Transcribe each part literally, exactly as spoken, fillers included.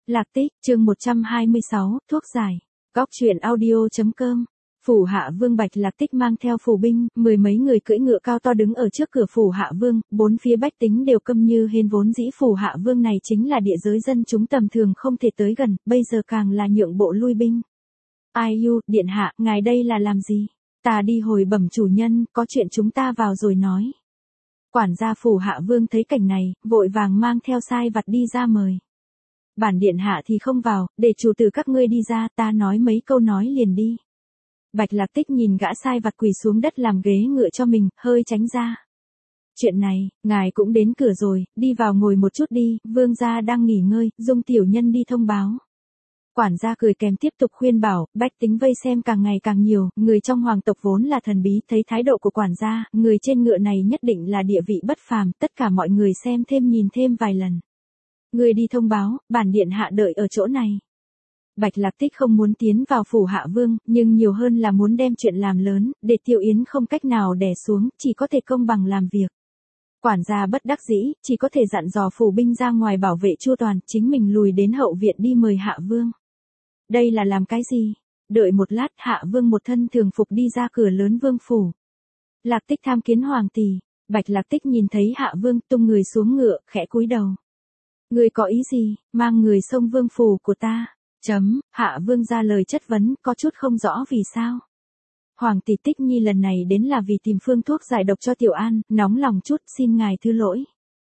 Lạc Tích, chương một trăm hai mươi sáu, thuốc giải. Góc truyện audio chấm com. Phủ Hạ Vương Bạch Lạc Tích mang theo phủ binh, mười mấy người cưỡi ngựa cao to đứng ở trước cửa phủ Hạ Vương, bốn phía bách tính đều câm như hến, vốn dĩ phủ Hạ Vương này chính là địa giới dân chúng tầm thường không thể tới gần, bây giờ càng là nhượng bộ lui binh. Ai u, điện hạ, ngài đây là làm gì? Ta đi hồi bẩm chủ nhân, có chuyện chúng ta vào rồi nói. Quản gia phủ Hạ Vương thấy cảnh này, vội vàng mang theo sai vặt đi ra mời. Bản điện hạ thì không vào, để chủ tử các ngươi đi ra, ta nói mấy câu nói liền đi. Bạch Lạc Tích nhìn gã sai vặt quỳ xuống đất làm ghế ngựa cho mình, hơi tránh ra. Chuyện này, ngài cũng đến cửa rồi, đi vào ngồi một chút đi, vương gia đang nghỉ ngơi, dung tiểu nhân đi thông báo. Quản gia cười kèm tiếp tục khuyên bảo, bách tính vây xem càng ngày càng nhiều, người trong hoàng tộc vốn là thần bí, thấy thái độ của quản gia, người trên ngựa này nhất định là địa vị bất phàm, tất cả mọi người xem thêm nhìn thêm vài lần. Người đi thông báo, bản điện hạ đợi ở chỗ này. Bạch Lạc Tích không muốn tiến vào phủ Hạ Vương, nhưng nhiều hơn là muốn đem chuyện làm lớn, để Tiêu Yến không cách nào đè xuống, chỉ có thể công bằng làm việc. Quản gia bất đắc dĩ, chỉ có thể dặn dò phủ binh ra ngoài bảo vệ chu toàn, chính mình lùi đến hậu viện đi mời Hạ Vương. Đây là làm cái gì? Đợi một lát, Hạ Vương một thân thường phục đi ra cửa lớn vương phủ. Lạc Tích tham kiến hoàng tỷ. Bạch Lạc Tích nhìn thấy Hạ Vương tung người xuống ngựa, khẽ cúi đầu. Người có ý gì, mang người xông vương phủ của ta? Chấm, Hạ Vương ra lời chất vấn, có chút không rõ vì sao. Hoàng tỷ Tích Nhi lần này đến là vì tìm phương thuốc giải độc cho Tiểu An, nóng lòng chút, xin ngài thứ lỗi.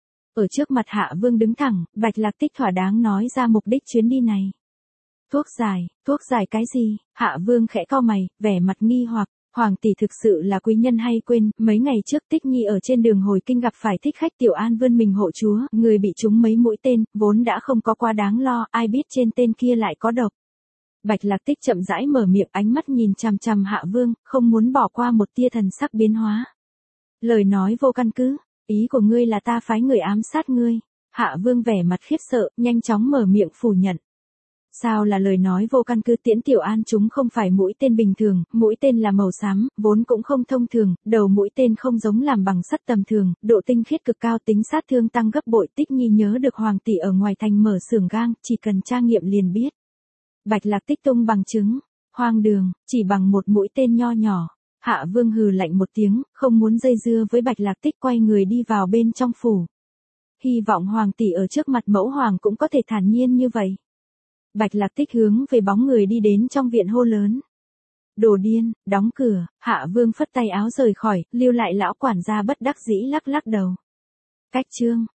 Ở trước mặt Hạ Vương đứng thẳng, Bạch Lạc Tích thỏa đáng nói ra mục đích chuyến đi này. Thuốc giải, thuốc giải cái gì? Hạ Vương khẽ cau mày, vẻ mặt nghi hoặc. Hoàng tỷ thực sự là quý nhân hay quên, mấy ngày trước Tích Nhi ở trên đường hồi kinh gặp phải thích khách Tiểu An vươn mình hộ chúa, người bị trúng mấy mũi tên, vốn đã không có quá đáng lo, ai biết trên tên kia lại có độc. Bạch Lạc Tích chậm rãi mở miệng, ánh mắt nhìn chằm chằm Hạ Vương, không muốn bỏ qua một tia thần sắc biến hóa. Lời nói vô căn cứ, ý của ngươi là ta phái người ám sát ngươi. Hạ Vương vẻ mặt khiếp sợ, nhanh chóng mở miệng phủ nhận. Sao là lời nói vô căn cứ? Tiễn Tiểu An chúng không phải mũi tên bình thường, mũi tên là màu xám, vốn cũng không thông thường, đầu mũi tên không giống làm bằng sắt tầm thường, độ tinh khiết cực cao, tính sát thương tăng gấp bội. Tích Nhi nhớ được hoàng tỷ ở ngoài thành mở xưởng gang, chỉ cần tra nghiệm liền biết. Bạch Lạc Tích tung bằng chứng, hoang đường, chỉ bằng một mũi tên nho nhỏ. Hạ Vương hừ lạnh một tiếng, không muốn dây dưa với Bạch Lạc Tích, quay người đi vào bên trong phủ. Hy vọng hoàng tỷ ở trước mặt mẫu hoàng cũng có thể thản nhiên như vậy. Bạch Lạc Tích hướng về bóng người đi đến trong viện hô lớn. Đồ điên, đóng cửa. Hạ Vương phất tay áo rời khỏi, lưu lại lão quản gia bất đắc dĩ lắc lắc đầu. Cách chương.